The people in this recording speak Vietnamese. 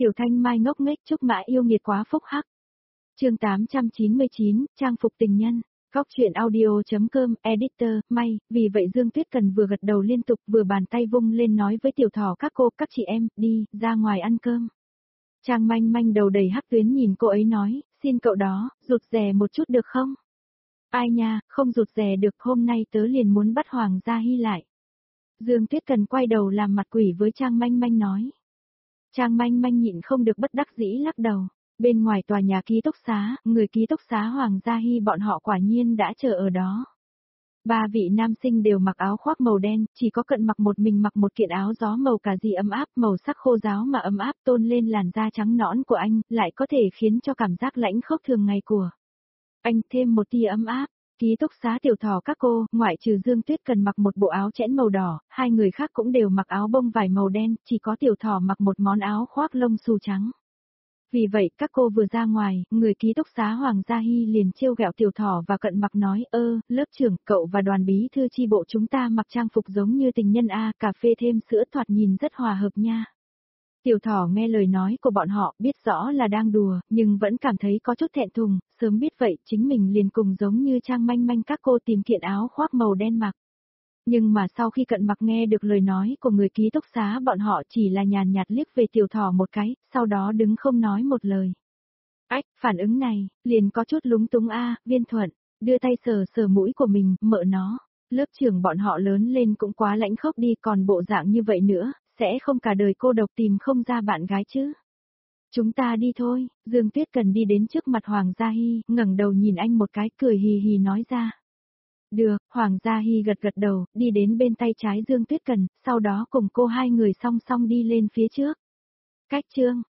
Tiểu Thanh Mai ngốc nghếch chúc mã yêu nghiệt quá phúc hắc. Chương 899, trang phục tình nhân. Góc truyện audio.com, editor, may, vì vậy Dương Tuyết Cần vừa gật đầu liên tục vừa bàn tay vung lên nói với Tiểu Thỏ các cô, các chị em, đi, ra ngoài ăn cơm. Trang Manh Manh đầu đầy hắc tuyến nhìn cô ấy nói, xin cậu đó, rụt rè một chút được không? Ai nha, không rụt rè được, hôm nay tớ liền muốn bắt Hoàng Gia Hy lại. Dương Tuyết Cần quay đầu làm mặt quỷ với Trang Manh Manh nói. Trang Manh Manh nhịn không được bất đắc dĩ lắc đầu. Bên ngoài tòa nhà ký túc xá, người ký túc xá Hoàng Gia Hy bọn họ quả nhiên đã chờ ở đó. Ba vị nam sinh đều mặc áo khoác màu đen, chỉ có Cận mặc một mình mặc một kiện áo gió màu cà ri ấm áp, màu sắc khô ráo mà ấm áp tôn lên làn da trắng nõn của anh, lại có thể khiến cho cảm giác lãnh khốc thường ngày của anh thêm một tia ấm áp. Ký túc xá Tiểu Thỏ các cô, ngoại trừ Dương Tuyết Cần mặc một bộ áo chẽn màu đỏ, hai người khác cũng đều mặc áo bông vải màu đen, chỉ có Tiểu Thỏ mặc một món áo khoác lông xù trắng. Vì vậy, các cô vừa ra ngoài, người ký túc xá Hoàng Gia Hy liền trêu ghẹo Tiểu Thỏ và Cận mặc nói, lớp trưởng, cậu và đoàn bí thư chi bộ chúng ta mặc trang phục giống như tình nhân a, cà phê thêm sữa thoạt nhìn rất hòa hợp nha. Tiểu Thỏ nghe lời nói của bọn họ, biết rõ là đang đùa, nhưng vẫn cảm thấy có chút thẹn thùng, sớm biết vậy, chính mình liền cùng giống như Trang Manh Manh các cô tìm kiện áo khoác màu đen mặc. Nhưng mà sau khi Cận mặc nghe được lời nói của người ký túc xá bọn họ chỉ là nhàn nhạt liếc về Tiểu Thỏ một cái, sau đó đứng không nói một lời. Ách, phản ứng này, liền có chút lúng túng a. Viên Thuận, đưa tay sờ sờ mũi của mình, mợ nó, lớp trưởng bọn họ lớn lên cũng quá lãnh khốc đi, còn bộ dạng như vậy nữa, sẽ không cả đời cô độc tìm không ra bạn gái chứ. Chúng ta đi thôi, Dương Tuyết Cần đi đến trước mặt Hoàng Gia Hy, ngẩng đầu nhìn anh một cái, cười hì hì nói ra. Được, Hoàng Gia Hy gật gật đầu, đi đến bên tay trái Dương Tuyết Cần, sau đó cùng cô hai người song song đi lên phía trước. Cách chương